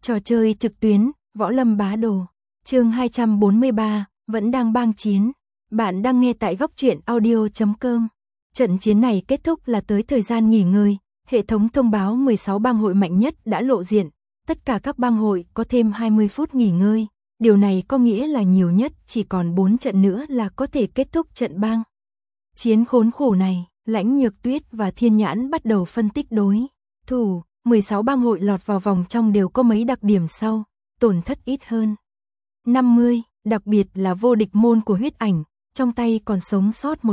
Trò chơi trực tuyến, Võ Lâm Bá Đồ. Chương 243, vẫn đang bang chiến. Bạn đang nghe tại goctruyện.audio.com. Trận chiến này kết thúc là tới thời gian nghỉ ngơi, hệ thống thông báo 16 bang hội mạnh nhất đã lộ diện. Tất cả các bang hội có thêm 20 phút nghỉ ngơi. Điều này có nghĩa là nhiều nhất chỉ còn 4 trận nữa là có thể kết thúc trận bang chiến khốn khổ này. Lãnh Nhược Tuyết và Thiên Nhãn bắt đầu phân tích đối thủ. 16 bang hội lọt vào vòng trong đều có mấy đặc điểm sau, tổn thất ít hơn 50, đặc biệt là vô địch môn của Huyết Ảnh, trong tay còn sống sót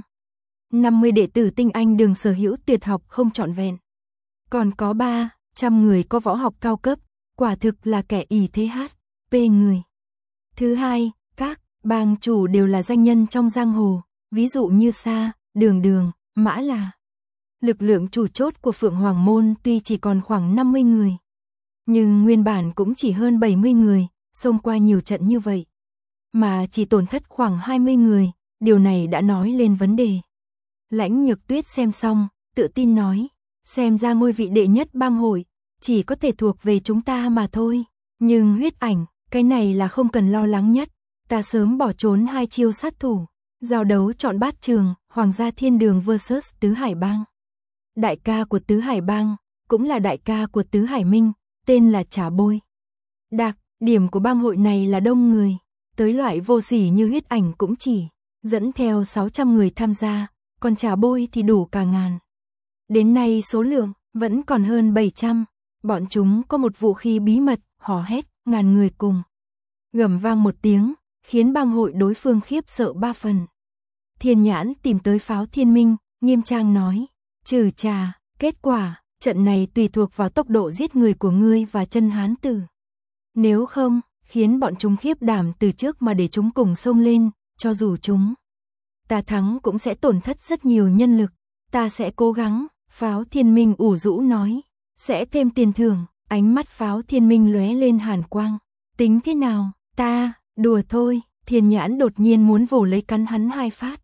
150 đệ tử tinh anh đường sở hữu tuyệt học không trọn vẹn. Còn có 300 người có võ học cao cấp, quả thực là kẻ ỷ thế HP người. Thứ hai, các bang chủ đều là danh nhân trong giang hồ, ví dụ như Sa, Đường, Mã là. Lực lượng chủ chốt của Phượng Hoàng Môn tuy chỉ còn khoảng 50 người, nhưng nguyên bản cũng chỉ hơn 70 người, xông qua nhiều trận như vậy, mà chỉ tổn thất khoảng 20 người, điều này đã nói lên vấn đề. Lãnh Nhược Tuyết xem xong, tự tin nói, xem ra ngôi vị đệ nhất bang hội, chỉ có thể thuộc về chúng ta mà thôi, nhưng Huyết Ảnh, cái này là không cần lo lắng nhất, ta sớm bỏ trốn 2 chiêu sát thủ, giao đấu chọn bát trường, Hoàng gia Thiên Đường vs Tứ Hải Bang. Đại ca của Tứ Hải Bang, cũng là đại ca của Tứ Hải Minh, tên là Trà Bôi. Đặc điểm của bang hội này là đông người, tới loại vô sỉ như Huyết Ảnh cũng chỉ dẫn theo 600 người tham gia, còn Trà Bôi thì đủ cả ngàn. Đến nay số lượng vẫn còn hơn 700, bọn chúng có một vũ khí bí mật, hò hét, ngàn người cùng gầm vang một tiếng, khiến bang hội đối phương khiếp sợ 3 phần. Thiên Nhãn tìm tới Pháo Thiên Minh, nghiêm trang nói, trừ trà, kết quả, trận này tùy thuộc vào tốc độ giết người của ngươi và chân hán tử. Nếu không, khiến bọn chúng khiếp đảm từ trước mà để chúng cùng xông lên, cho dù chúng ta thắng cũng sẽ tổn thất rất nhiều nhân lực, ta sẽ cố gắng, Pháo Thiên Minh ủ rũ nói, sẽ thêm tiền thưởng, ánh mắt Pháo Thiên Minh lóe lên hàn quang, tính thế nào, ta, đùa thôi, Thiên Nhãn đột nhiên muốn vồ lấy cắn hắn 2 phát,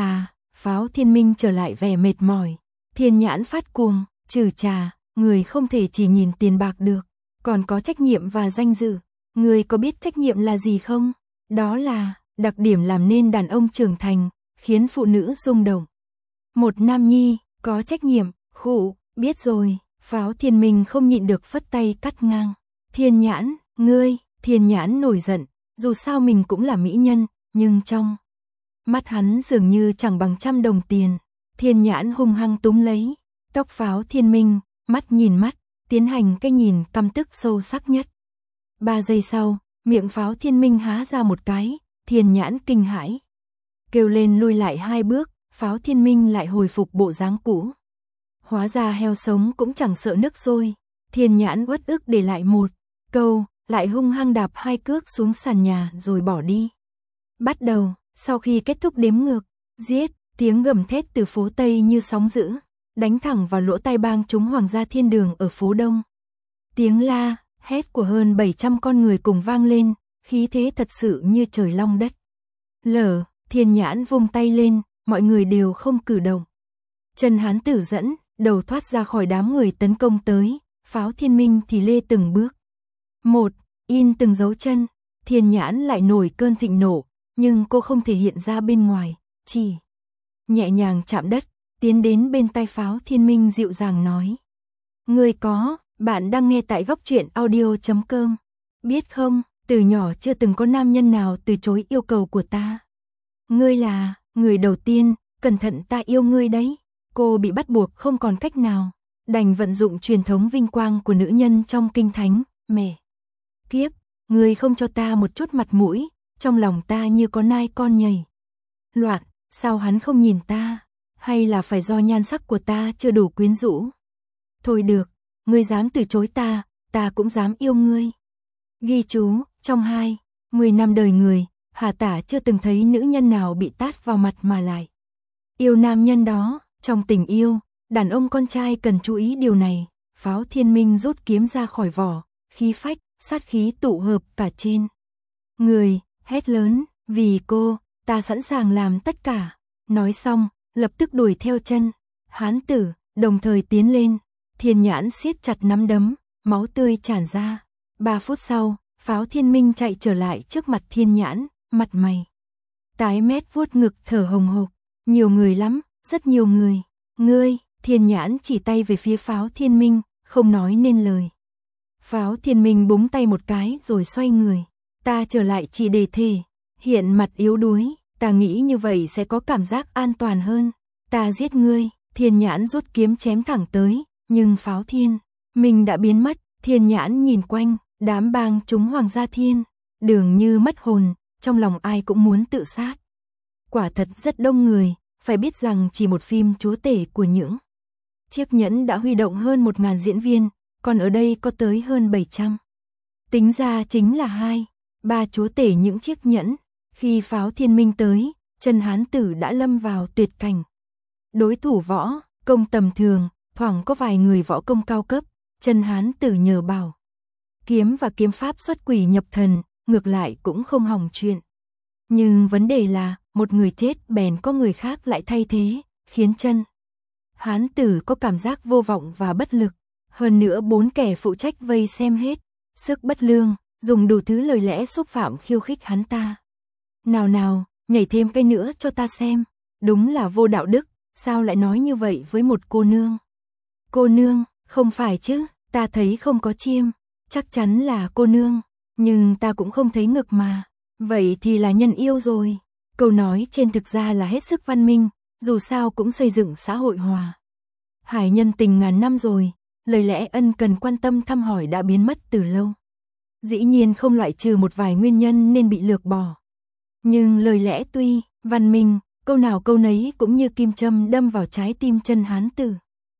Pháo Thiên Minh trở lại vẻ mệt mỏi. Thiên Nhãn phát cuồng, trừ trà, người không thể chỉ nhìn tiền bạc được, còn có trách nhiệm và danh dự. Người có biết trách nhiệm là gì không? Đó là đặc điểm làm nên đàn ông trưởng thành, khiến phụ nữ rung động. Một nam nhi, có trách nhiệm, khụ, biết rồi, Pháo Thiên Minh không nhịn được phất tay cắt ngang. Thiên Nhãn, ngươi, Thiên Nhãn nổi giận, dù sao mình cũng là mỹ nhân, nhưng trong mắt hắn dường như chẳng bằng 100 đồng tiền. Thiên Nhãn hung hăng túm lấy tóc Pháo Thiên Minh, mắt nhìn mắt, tiến hành cái nhìn căm tức sâu sắc nhất. 3 giây sau, miệng Pháo Thiên Minh há ra một cái, Thiên Nhãn kinh hãi, kêu lên lui lại 2 bước, Pháo Thiên Minh lại hồi phục bộ dáng cũ. Hóa ra heo sống cũng chẳng sợ nước sôi. Thiên Nhãn uất ức để lại một câu, lại hung hăng đạp 2 cước xuống sàn nhà rồi bỏ đi. Bắt đầu, sau khi kết thúc đếm ngược, giết, tiếng gầm thét từ phố Tây như sóng dữ, đánh thẳng vào lỗ tai bang chúng Hoàng gia Thiên Đường ở phố Đông. Tiếng la, hét của hơn 700 con người cùng vang lên, khí thế thật sự như trời long đất lở. Thiên Nhãn vung tay lên, mọi người đều không cử động. Chân hán tử dẫn, đầu thoát ra khỏi đám người tấn công tới, Pháo Thiên Minh thì lê từng bước một, in từng dấu chân. Thiên Nhãn lại nổi cơn thịnh nộ, nhưng cô không thể hiện ra bên ngoài, chỉ nhẹ nhàng chạm đất, tiến đến bên tai Pháo Thiên Minh dịu dàng nói. Ngươi có, bạn đang nghe tại goctruyện.audio.com. Biết không, từ nhỏ chưa từng có nam nhân nào từ chối yêu cầu của ta. Ngươi là người đầu tiên, cẩn thận ta yêu ngươi đấy. Cô bị bắt buộc không còn cách nào, đành vận dụng truyền thống vinh quang của nữ nhân trong kinh thánh. Mẹ kiếp, ngươi không cho ta một chút mặt mũi, trong lòng ta như có nai con nhảy loạn. Sao hắn không nhìn ta? Hay là phải do nhan sắc của ta chưa đủ quyến rũ? Thôi được, ngươi dám từ chối ta, ta cũng dám yêu ngươi. Ghi chú, trong 10 năm đời người, Hà Tả chưa từng thấy nữ nhân nào bị tát vào mặt mà lại yêu nam nhân đó. Trong tình yêu, đàn ông con trai cần chú ý điều này. Pháo Thiên Minh rút kiếm ra khỏi vỏ, khí phách, sát khí tụ hợp cả trên người, hét lớn, vì cô, ta sẵn sàng làm tất cả. Nói xong, lập tức đuổi theo chân hán tử, đồng thời tiến lên. Thiên Nhãn siết chặt nắm đấm, máu tươi tràn ra. 3 phút sau, Pháo Thiên Minh chạy trở lại trước mặt Thiên Nhãn, mặt mày tái mét vuốt ngực thở hồng hộc. Nhiều người lắm, rất nhiều người. Ngươi, Thiên Nhãn chỉ tay về phía Pháo Thiên Minh, không nói nên lời. Pháo Thiên Minh búng tay một cái rồi xoay người. Ta trở lại chỉ để thề. Hiện mặt yếu đuối, ta nghĩ như vậy sẽ có cảm giác an toàn hơn. Ta giết ngươi. Thiên Nhãn rút kiếm chém thẳng tới, nhưng Pháo Thiên Minh đã biến mất. Thiên Nhãn nhìn quanh, đám bang chúng Hoàng gia Thiên Đường như mất hồn, trong lòng ai cũng muốn tự sát. Quả thật rất đông người, phải biết rằng chỉ một phim chúa tể của những chiếc nhẫn đã huy động hơn 1000 diễn viên, còn ở đây có tới hơn 700. Tính ra chính là 2-3 chúa tể những chiếc nhẫn. Khi Pháo Thiên Minh tới, Trần Hán Tử đã lâm vào tuyệt cảnh. Đối thủ võ công tầm thường, thoảng có vài người võ công cao cấp, Trần Hán Tử nhờ bảo kiếm và kiếm pháp xuất quỷ nhập thần, ngược lại cũng không hỏng chuyện. Nhưng vấn đề là, một người chết bèn có người khác lại thay thế, khiến Trần Hán Tử có cảm giác vô vọng và bất lực. Hơn nữa 4 kẻ phụ trách vây xem hết sức bất lương, dùng đủ thứ lời lẽ xúc phạm khiêu khích hắn ta. Nào nào, nhảy thêm cái nữa cho ta xem. Đúng là vô đạo đức, sao lại nói như vậy với một cô nương? Cô nương, không phải chứ, ta thấy không có chiêm. Chắc chắn là cô nương, nhưng ta cũng không thấy ngực mà. Vậy thì là nhân yêu rồi. Câu nói trên thực ra là hết sức văn minh, dù sao cũng xây dựng xã hội hòa hải nhân tình ngàn năm rồi, lời lẽ ân cần quan tâm thăm hỏi đã biến mất từ lâu. Dĩ nhiên không loại trừ một vài nguyên nhân nên bị lược bỏ. Nhưng lời lẽ tuy văn minh, câu nào câu nấy cũng như kim châm đâm vào trái tim Trần Hán Tử.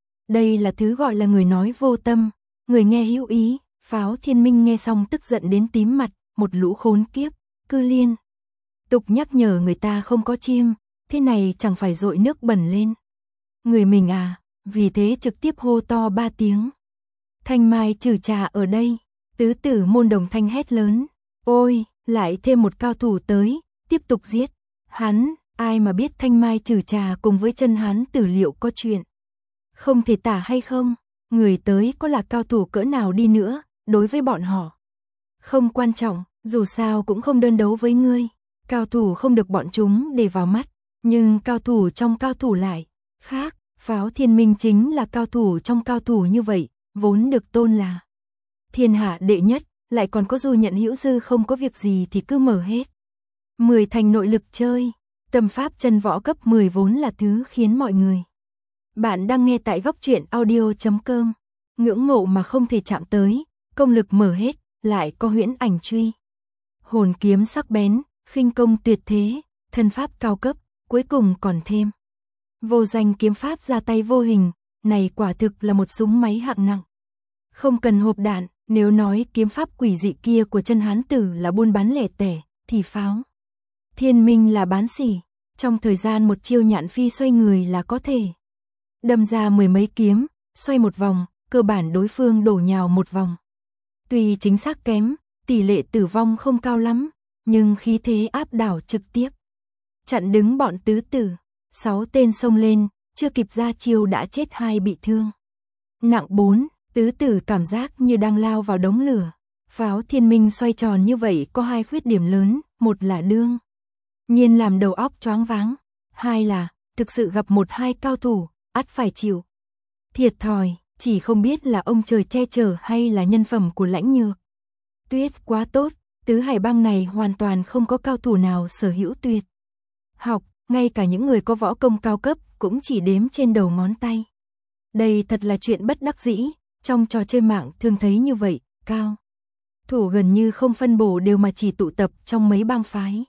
Đây là thứ gọi là người nói vô tâm, người nghe hữu ý. Pháo Thiên Minh nghe xong tức giận đến tím mặt, một lũ khốn kiếp, cứ liên tục nhắc nhở người ta không có chiêm, thế này chẳng phải dội nước bẩn lên người mình à, vì thế trực tiếp hô to 3 tiếng. Thanh Mai Trừ Trà ở đây. Tứ tử Môn Đồng Thanh hét lớn, ôi, lại thêm một cao thủ tới, tiếp tục giết hắn. Ai mà biết Thanh Mai Trừ Trà cùng với Trần Hán Tử liệu có chuyện không thể tả hay không. Người tới có là cao thủ cỡ nào đi nữa, đối với bọn họ không quan trọng, dù sao cũng không đơn đấu với ngươi. Cao thủ không được bọn chúng để vào mắt, nhưng cao thủ trong cao thủ lại khác. Pháo Thiên Minh chính là cao thủ trong cao thủ như vậy, vốn được tôn là thiên hạ đệ nhất, lại còn có dù nhận hữu dư không có việc gì thì cứ mở hết 10 thành nội lực chơi. Tâm pháp chân võ cấp 10 vốn là thứ khiến mọi người. Bạn đang nghe tại góc truyện audio.com. Ngưỡng mộ mà không thể chạm tới, công lực mở hết, lại có huyễn ảnh truy hồn kiếm sắc bén, khinh công tuyệt thế, thân pháp cao cấp, cuối cùng còn thêm vô danh kiếm pháp ra tay vô hình, này quả thực là một súng máy hạng nặng. Không cần hộp đạn, nếu nói kiếm pháp quỷ dị kia của Trần Hán Tử là buôn bán lẻ tẻ, thì Pháo Thiên Minh là bán sỉ. Trong thời gian một chiêu nhạn phi xoay người là có thể đâm ra 10 mấy kiếm, xoay một vòng, cơ bản đối phương đổ nhào một vòng. Tuy chính xác kém, tỷ lệ tử vong không cao lắm, nhưng khí thế áp đảo trực tiếp chặn đứng bọn tứ tử. 6 tên xông lên, chưa kịp ra chiêu đã chết 2 bị thương nặng 4. Tứ tử cảm giác như đang lao vào đống lửa. Pháo Thiên Minh xoay tròn như vậy có 2 khuyết điểm lớn, một là đương nhiên làm đầu óc choáng váng, 2 là thực sự gặp 1-2 cao thủ, ắt phải chịu thiệt thòi, chỉ không biết là ông trời che chở hay là nhân phẩm của Lãnh Nhược Tuyết quá tốt. Tứ hải bang này hoàn toàn không có cao thủ nào sở hữu tuyệt học, ngay cả những người có võ công cao cấp cũng chỉ đếm trên đầu ngón tay. Đây thật là chuyện bất đắc dĩ, trong trò chơi mạng thường thấy như vậy, cao thủ gần như không phân bổ đều mà chỉ tụ tập trong mấy bang phái.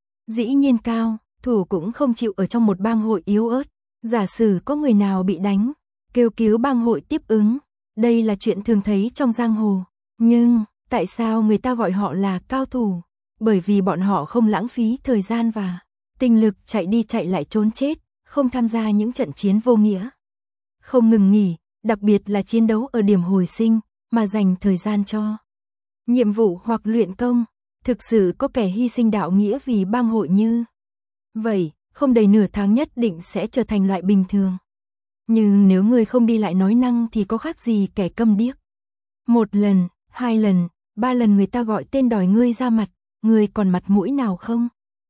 Dĩ nhiên cao thủ cũng không chịu ở trong một bang hội yếu ớt, giả sử có người nào bị đánh, kêu cứu bang hội tiếp ứng, đây là chuyện thường thấy trong giang hồ. Nhưng tại sao người ta gọi họ là cao thủ? Bởi vì bọn họ không lãng phí thời gian và tinh lực chạy đi chạy lại trốn chết, không tham gia những trận chiến vô nghĩa, không ngừng nghỉ, đặc biệt là chiến đấu ở điểm hồi sinh, mà dành thời gian cho nhiệm vụ hoặc luyện công. Thực sự có kẻ hy sinh đạo nghĩa vì bang hội như vậy, không đầy nửa tháng nhất định sẽ trở thành loại bình thường. Nhưng nếu người không đi lại nói năng thì có khác gì kẻ câm điếc. 1 lần, 2 lần, 3 lần người ta gọi tên đòi ngươi ra mặt, ngươi còn mặt mũi nào không?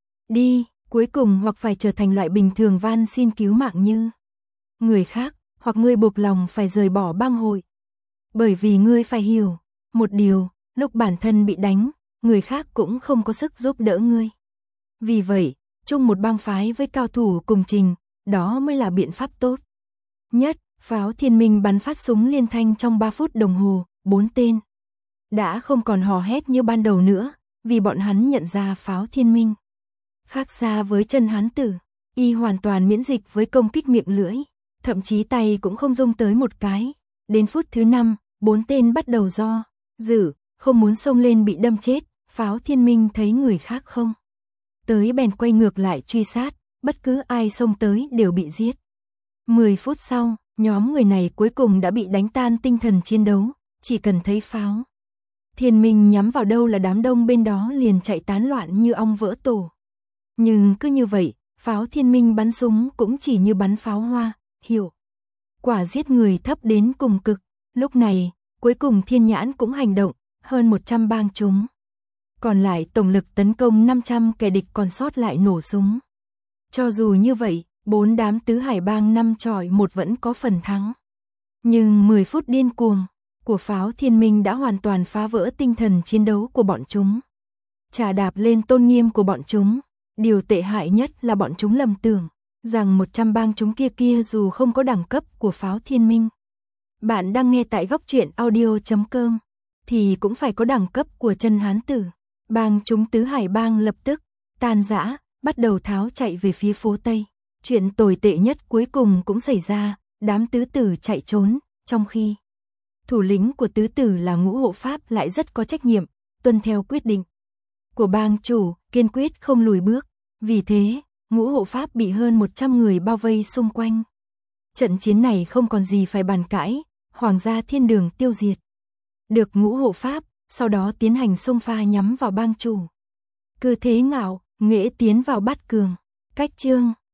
Đi, cuối cùng hoặc phải trở thành loại bình thường van xin cứu mạng như người khác, hoặc ngươi buộc lòng phải rời bỏ bang hội. Bởi vì ngươi phải hiểu, một điều, lúc bản thân bị đánh, người khác cũng không có sức giúp đỡ ngươi. Vì vậy, chung một bang phái với cao thủ cùng trình, đó mới là biện pháp tốt nhất. Pháo Thiên Minh bắn phát súng liên thanh trong 3 phút đồng hồ, 4 tên đã không còn hò hét như ban đầu nữa, vì bọn hắn nhận ra Pháo Thiên Minh khác xa với Chân Hán Tử, y hoàn toàn miễn dịch với công kích miệng lưỡi, thậm chí tay cũng không rung tới một cái. Đến phút thứ 5, 4 tên bắt đầu do dự, không muốn xông lên bị đâm chết. Pháo Thiên Minh thấy người khác không tới bèn quay ngược lại truy sát, bất cứ ai xông tới đều bị giết. 10 phút sau, nhóm người này cuối cùng đã bị đánh tan tinh thần chiến đấu, chỉ cần thấy Pháo Thiên Minh nhắm vào đâu là đám đông bên đó liền chạy tán loạn như ong vỡ tổ. Nhưng cứ như vậy, Pháo Thiên Minh bắn súng cũng chỉ như bắn pháo hoa, hiệu quả giết người thấp đến cùng cực. Lúc này, cuối cùng Thiên Nhãn cũng hành động, hơn 100 bang chúng còn lại tổng lực tấn công 500 kẻ địch còn sót lại nổ súng. Cho dù như vậy, 4 đám tứ hải bang 5 chọi 1 vẫn có phần thắng. Nhưng 10 phút điên cuồng của Pháo Thiên Minh đã hoàn toàn phá vỡ tinh thần chiến đấu của bọn chúng, chà đạp lên tôn nghiêm của bọn chúng. Điều tệ hại nhất là bọn chúng lầm tưởng rằng 100 bang chúng kia dù không có đẳng cấp của Pháo Thiên Minh. Bạn đang nghe tại Góc Truyện Audio.com thì cũng phải có đẳng cấp của Chân Hán Tử. Bang chúng tứ hải bang lập tức tan rã, bắt đầu tháo chạy về phía phố Tây. Chuyện tồi tệ nhất cuối cùng cũng xảy ra, đám tứ tử chạy trốn, trong khi thủ lĩnh của tứ tử là Ngũ Hộ Pháp lại rất có trách nhiệm, tuân theo quyết định của bang chủ, kiên quyết không lùi bước. Vì thế, Ngũ Hộ Pháp bị hơn 100 người bao vây xung quanh. Trận chiến này không còn gì phải bàn cãi, Hoàng gia Thiên Đường tiêu diệt được Ngũ Hộ Pháp, sau đó tiến hành xông pha nhắm vào bang chủ. Cứ thế ngạo, nghễ tiến vào Bát Cường. Cách chương